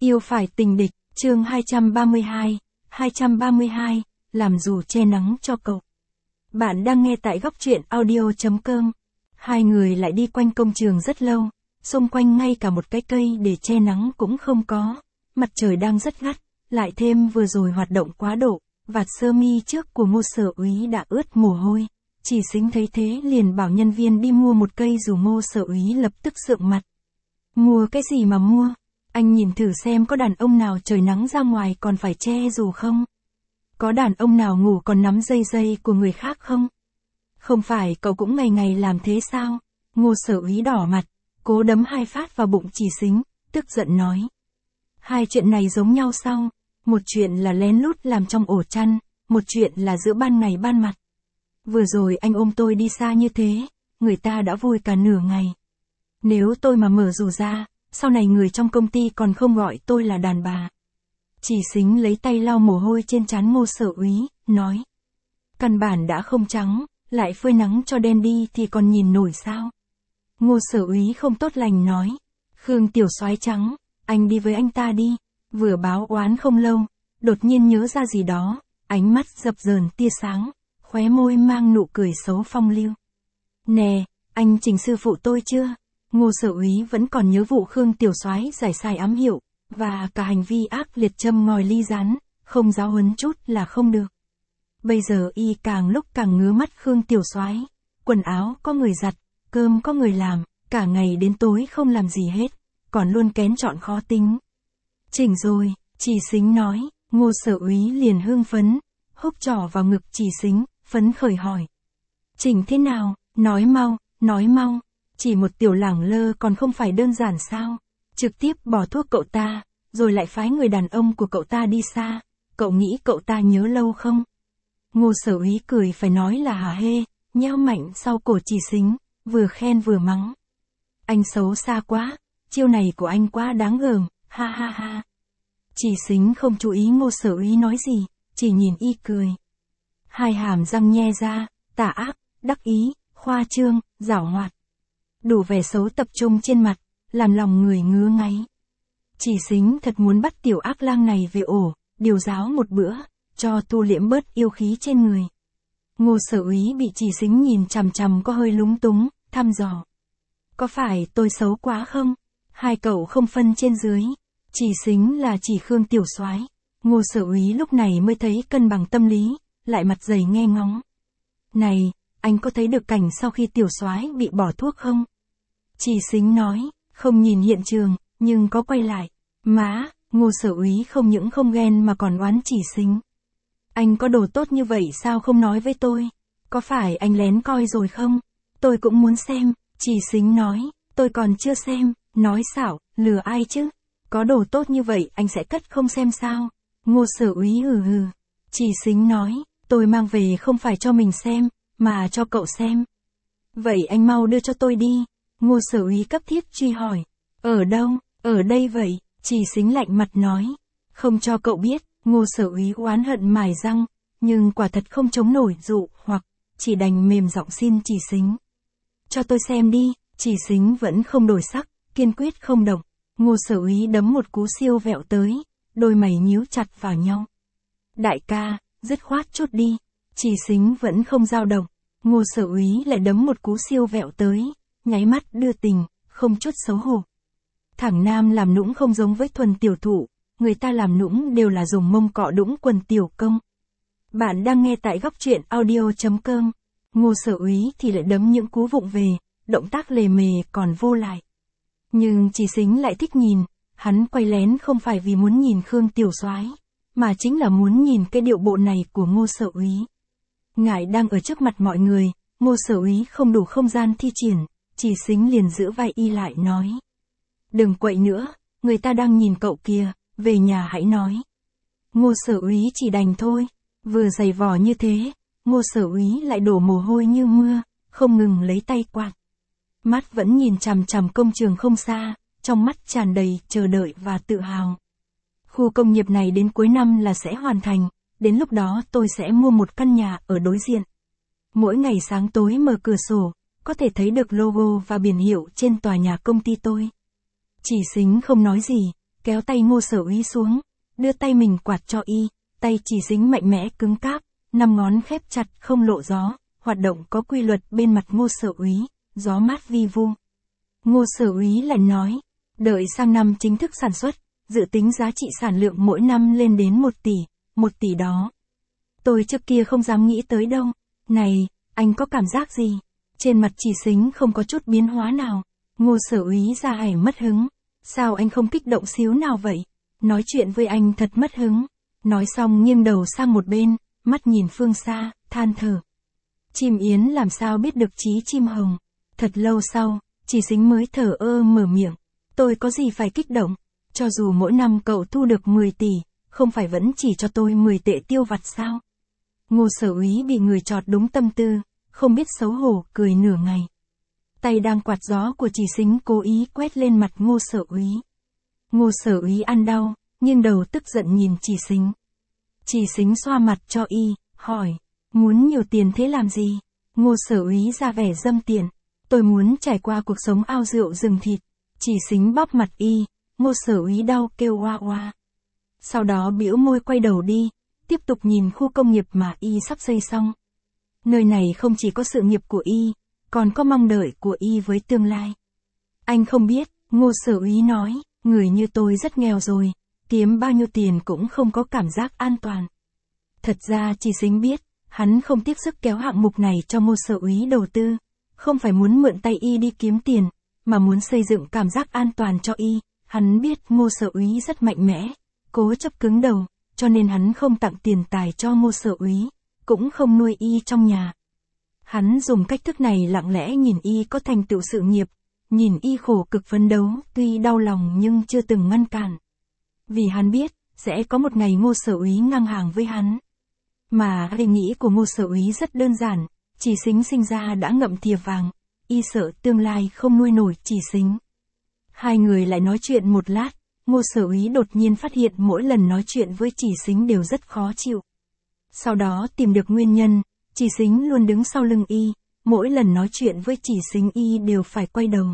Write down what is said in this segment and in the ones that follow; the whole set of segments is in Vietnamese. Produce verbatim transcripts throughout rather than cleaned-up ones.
Yêu phải tình địch, chương hai trăm ba mươi hai, hai trăm ba mươi hai, làm dù che nắng cho cậu. Bạn đang nghe tại góc truyện audio.com. Hai người lại đi quanh công trường rất lâu, xung quanh ngay cả một cái cây để che nắng cũng không có. Mặt trời đang rất gắt, lại thêm vừa rồi hoạt động quá độ, vạt sơ mi trước của Ngô Sở Úy đã ướt mồ hôi. Chỉ Sính thấy thế liền bảo nhân viên đi mua một cây dù. Ngô Sở Úy lập tức sượng mặt. Mua cái gì mà mua? Anh nhìn thử xem có đàn ông nào trời nắng ra ngoài còn phải che dù không? Có đàn ông nào ngủ còn nắm dây dây của người khác không? Không phải cậu cũng ngày ngày làm thế sao? Ngô Sở Úy đỏ mặt, cố đấm hai phát vào bụng Chỉ Sính, tức giận nói. Hai chuyện này giống nhau sao? Một chuyện là lén lút làm trong ổ chăn, một chuyện là giữa ban ngày ban mặt. Vừa rồi anh ôm tôi đi xa như thế, người ta đã vui cả nửa ngày. Nếu tôi mà mở dù ra, sau này người trong công ty còn không gọi tôi là đàn bà. Chỉ Sính lấy tay lau mồ hôi trên trán Ngô Sở Úy, nói. Căn bản đã không trắng, lại phơi nắng cho đen đi thì còn nhìn nổi sao? Ngô Sở Úy không tốt lành nói. Khương tiểu soái trắng, anh đi với anh ta đi. Vừa báo oán không lâu, đột nhiên nhớ ra gì đó, ánh mắt dập dờn tia sáng, khóe môi mang nụ cười xấu phong lưu. Nè, anh Trình sư phụ tôi chưa? Ngô Sở Úy vẫn còn nhớ vụ Khương tiểu soái giải sai ám hiệu, và cả hành vi ác liệt châm ngòi ly rán, không giáo huấn chút là không được. Bây giờ y càng lúc càng ngứa mắt Khương tiểu soái, quần áo có người giặt, cơm có người làm, cả ngày đến tối không làm gì hết, còn luôn kén chọn khó tính. Chỉnh rồi, Chỉ Sính nói. Ngô Sở Úy liền hưng phấn, húc trỏ vào ngực Chỉ Sính, phấn khởi hỏi. Chỉnh thế nào, nói mau, nói mau, chỉ một tiểu lẳng lơ còn không phải đơn giản sao? Trực tiếp bỏ thuốc cậu ta, rồi lại phái người đàn ông của cậu ta đi xa, cậu nghĩ cậu ta nhớ lâu không? Ngô Sở Úy cười phải nói là hả hê, nheo mạnh sau cổ Chỉ Sính, vừa khen vừa mắng. Anh xấu xa quá, chiêu này của anh quá đáng gờm, ha ha ha. Chỉ Sính không chú ý Ngô Sở Úy nói gì, chỉ nhìn y cười. Hai hàm răng nhe ra, tà ác, đắc ý, khoa trương, giảo hoạt. Đủ vẻ xấu tập trung trên mặt, làm lòng người ngứa ngáy. Chỉ Sính thật muốn bắt tiểu ác lang này về ổ, điều giáo một bữa, cho tu liễm bớt yêu khí trên người. Ngô Sở Úy bị Chỉ Sính nhìn chằm chằm có hơi lúng túng, thăm dò. Có phải tôi xấu quá không? Hai cậu không phân trên dưới. Chỉ Sính là chỉ Khương tiểu soái. Ngô Sở Úy lúc này mới thấy cân bằng tâm lý, lại mặt dày nghe ngóng. Này, anh có thấy được cảnh sau khi tiểu soái bị bỏ thuốc không? Chỉ Sính nói, không nhìn hiện trường, nhưng có quay lại. Má, Ngô Sở Úy không những không ghen mà còn oán Chỉ Sính. Anh có đồ tốt như vậy sao không nói với tôi? Có phải anh lén coi rồi không? Tôi cũng muốn xem. Chỉ Sính nói, tôi còn chưa xem, nói xảo, lừa ai chứ? Có đồ tốt như vậy anh sẽ cất không xem sao? Ngô Sở Úy hừ hừ. Chỉ Sính nói, tôi mang về không phải cho mình xem, mà cho cậu xem. Vậy anh mau đưa cho tôi đi. Ngô Sở Úy cấp thiết truy hỏi. Ở đâu? Ở đây vậy. Chỉ Sính lạnh mặt nói. Không cho cậu biết. Ngô Sở Úy oán hận mài răng, nhưng quả thật không chống nổi dụ hoặc, chỉ đành mềm giọng xin Chỉ Sính. Cho tôi xem đi. Chỉ Sính vẫn không đổi sắc, kiên quyết không động. Ngô Sở Úy đấm một cú siêu vẹo tới, đôi mày nhíu chặt vào nhau. Đại ca, dứt khoát chút đi. Chỉ Sính vẫn không dao động. Ngô Sở Úy lại đấm một cú siêu vẹo tới, nháy mắt đưa tình, không chút xấu hổ. Thằng nam làm nũng không giống với thuần tiểu thụ, người ta làm nũng đều là dùng mông cọ đũng quần tiểu công. Bạn đang nghe tại góc truyện audio.com. Ngô Sở Úy thì lại đấm những cú vụng về, động tác lề mề còn vô lại. Nhưng Chỉ Sính lại thích nhìn, hắn quay lén không phải vì muốn nhìn Khương tiểu soái, mà chính là muốn nhìn cái điệu bộ này của Ngô Sở Úy. Ngại đang ở trước mặt mọi người, Ngô Sở Úy không đủ không gian thi triển, Chỉ Sính liền giữ vai y lại nói. Đừng quậy nữa, người ta đang nhìn cậu kìa, về nhà hãy nói. Ngô Sở Úy chỉ đành thôi, vừa giày vò như thế, Ngô Sở Úy lại đổ mồ hôi như mưa, không ngừng lấy tay quạt. Mắt vẫn nhìn chằm chằm công trường không xa, trong mắt tràn đầy chờ đợi và tự hào. Khu công nghiệp này đến cuối năm là sẽ hoàn thành, đến lúc đó tôi sẽ mua một căn nhà ở đối diện. Mỗi ngày sáng tối mở cửa sổ, có thể thấy được logo và biển hiệu trên tòa nhà công ty tôi. Chỉ Sính không nói gì, kéo tay Ngô Sở Úy xuống, đưa tay mình quạt cho y, tay Chỉ Sính mạnh mẽ cứng cáp, năm ngón khép chặt không lộ gió, hoạt động có quy luật bên mặt Ngô Sở Úy, gió mát vi vu. Ngô Sở Úy lại nói, đợi sang năm chính thức sản xuất, dự tính giá trị sản lượng mỗi năm lên đến một tỷ, một tỷ đó. Tôi trước kia không dám nghĩ tới đâu. Này, anh có cảm giác gì? Trên mặt Chỉ Sính không có chút biến hóa nào. Ngô Sở Úy ra ải mất hứng. Sao anh không kích động xíu nào vậy? Nói chuyện với anh thật mất hứng. Nói xong nghiêng đầu sang một bên, mắt nhìn phương xa, than thở. Chim yến làm sao biết được chí chim hồng. Thật lâu sau, Chỉ Sính mới thở ơ mở miệng. Tôi có gì phải kích động? Cho dù mỗi năm cậu thu được mười tỷ, không phải vẫn chỉ cho tôi mười tệ tiêu vặt sao? Ngô Sở Úy bị người chọt đúng tâm tư, không biết xấu hổ, cười nửa ngày. Tay đang quạt gió của Chỉ Sính cố ý quét lên mặt Ngô Sở Úy. Ngô Sở Úy ăn đau, nhưng đầu tức giận nhìn Chỉ Sính. Chỉ Sính xoa mặt cho y, hỏi, muốn nhiều tiền thế làm gì? Ngô Sở Úy ra vẻ dâm tiện, tôi muốn trải qua cuộc sống ao rượu rừng thịt. Chỉ Sính bóp mặt y, Ngô Sở Úy đau kêu oa oa. Sau đó bĩu môi quay đầu đi, tiếp tục nhìn khu công nghiệp mà y sắp xây xong. Nơi này không chỉ có sự nghiệp của y, còn có mong đợi của y với tương lai. Anh không biết, Ngô Sở Úy nói, người như tôi rất nghèo rồi, kiếm bao nhiêu tiền cũng không có cảm giác an toàn. Thật ra Chỉ Sính biết, hắn không tiếc sức kéo hạng mục này cho Ngô Sở Úy đầu tư, không phải muốn mượn tay y đi kiếm tiền, mà muốn xây dựng cảm giác an toàn cho y. Hắn biết Ngô Sở Úy rất mạnh mẽ, cố chấp cứng đầu, cho nên hắn không tặng tiền tài cho Ngô Sở Úy, cũng không nuôi y trong nhà. Hắn dùng cách thức này lặng lẽ nhìn y có thành tựu sự nghiệp, nhìn y khổ cực phấn đấu, tuy đau lòng nhưng chưa từng ngăn cản. Vì hắn biết, sẽ có một ngày Ngô Sở Úy ngang hàng với hắn. Mà ý nghĩ của Ngô Sở Úy rất đơn giản, Chỉ Sính sinh ra đã ngậm thìa vàng, y sợ tương lai không nuôi nổi Chỉ Sính. Hai người lại nói chuyện một lát, Ngô Sở Úy đột nhiên phát hiện mỗi lần nói chuyện với Chỉ Sính đều rất khó chịu. Sau đó tìm được nguyên nhân, Chỉ Sính luôn đứng sau lưng y, mỗi lần nói chuyện với Chỉ Sính y đều phải quay đầu.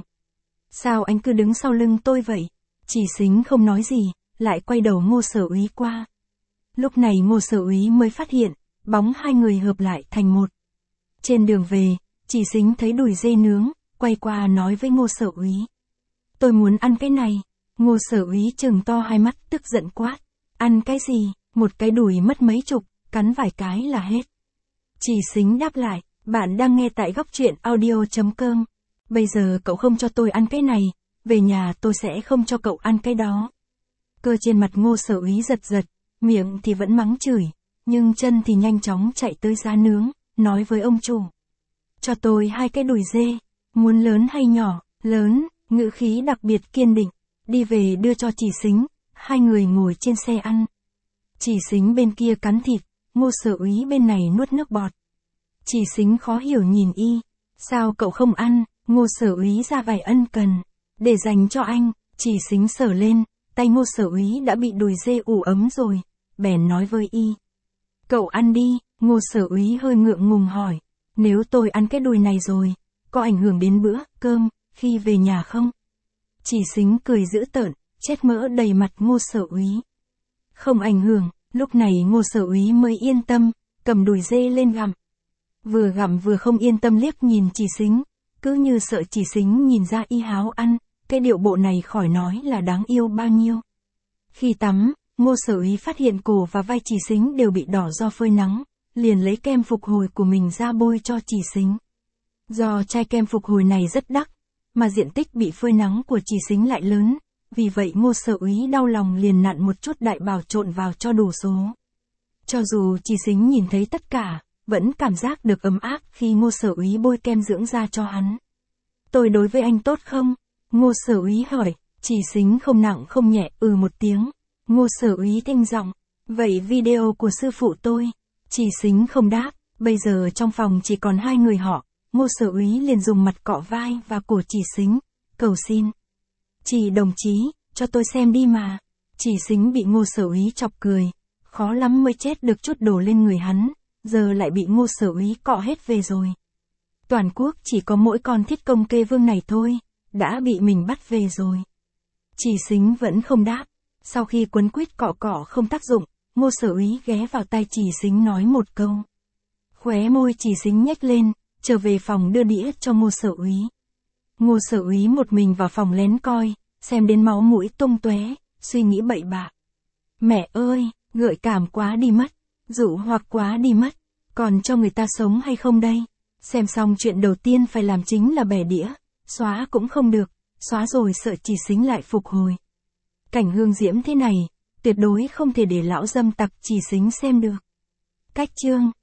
Sao anh cứ đứng sau lưng tôi vậy? Chỉ Sính không nói gì, lại quay đầu Ngô Sở Úy qua. Lúc này Ngô Sở Úy mới phát hiện, bóng hai người hợp lại thành một. Trên đường về, Chỉ Sính thấy đùi dê nướng, quay qua nói với Ngô Sở Úy. Tôi muốn ăn cái này. Ngô Sở Úy trừng to hai mắt tức giận quát. Ăn cái gì? Một cái đùi mất mấy chục, cắn vài cái là hết. Chỉ Sính đáp lại, bạn đang nghe tại góc truyện audio chấm com. Bây giờ cậu không cho tôi ăn cái này, về nhà tôi sẽ không cho cậu ăn cái đó. Cơ trên mặt Ngô Sở Úy giật giật, miệng thì vẫn mắng chửi, nhưng chân thì nhanh chóng chạy tới giá nướng, nói với ông chủ. Cho tôi hai cái đùi dê, muốn lớn hay nhỏ? Lớn, ngữ khí đặc biệt kiên định. Đi về đưa cho Chỉ Sính, hai người ngồi trên xe ăn. Chỉ Sính bên kia cắn thịt, Ngô Sở Úy bên này nuốt nước bọt. Chỉ Sính khó hiểu nhìn y, sao cậu không ăn? Ngô Sở Úy ra vẻ ân cần, để dành cho anh. Chỉ Sính sờ lên, tay Ngô Sở Úy đã bị đùi dê ủ ấm rồi, bèn nói với y. Cậu ăn đi. Ngô Sở Úy hơi ngượng ngùng hỏi, nếu tôi ăn cái đùi này rồi, có ảnh hưởng đến bữa cơm khi về nhà không? Chỉ Sính cười dữ tợn, chết mỡ đầy mặt Ngô Sở Úy. Không ảnh hưởng. Lúc này Ngô Sở Úy mới yên tâm, cầm đùi dê lên gặm. Vừa gặm vừa không yên tâm liếc nhìn Chỉ Sính, cứ như sợ Chỉ Sính nhìn ra y háo ăn, cái điệu bộ này khỏi nói là đáng yêu bao nhiêu. Khi tắm, Ngô Sở Úy phát hiện cổ và vai Chỉ Sính đều bị đỏ do phơi nắng, liền lấy kem phục hồi của mình ra bôi cho Chỉ Sính. Do chai kem phục hồi này rất đắt, mà diện tích bị phơi nắng của Chỉ Sính lại lớn, vì vậy Ngô Sở Úy đau lòng liền nặn một chút đại bào trộn vào cho đủ số. Cho dù Chỉ Sính nhìn thấy tất cả, vẫn cảm giác được ấm áp khi Ngô Sở Úy bôi kem dưỡng da cho hắn. Tôi đối với anh tốt không? Ngô Sở Úy hỏi. Chỉ Sính không nặng không nhẹ ừ một tiếng. Ngô Sở Úy tinh giọng, vậy video của sư phụ tôi? Chỉ Sính không đáp. Bây giờ trong phòng chỉ còn hai người họ, Ngô Sở Úy liền dùng mặt cọ vai và cổ Chỉ Sính, cầu xin. Chỉ đồng chí, cho tôi xem đi mà. Chỉ Sính bị Ngô Sở Úy chọc cười, khó lắm mới chết được chút đổ lên người hắn, giờ lại bị Ngô Sở Úy cọ hết về rồi. Toàn quốc chỉ có mỗi con Thiết Công Kê Vương này thôi, đã bị mình bắt về rồi. Chỉ Sính vẫn không đáp, Sau khi quấn quýt cọ cọ không tác dụng, Ngô Sở Úy ghé vào tai Trì Xính nói một câu. Khóe môi Trì Xính nhếch lên, trở về phòng đưa đĩa cho Ngô Sở Úy. Ngô Sở Úy một mình vào phòng lén coi, xem đến máu mũi tung tóe, suy nghĩ bậy bạ. Mẹ ơi, gợi cảm quá đi mất, dụ hoặc quá đi mất, còn cho người ta sống hay không đây? Xem xong chuyện đầu tiên phải làm chính là bẻ đĩa, xóa cũng không được, xóa rồi sợ Trì Xính lại phục hồi. Cảnh hương diễm thế này, tuyệt đối không thể để lão dâm tặc Trì Xính xem được. Cách chương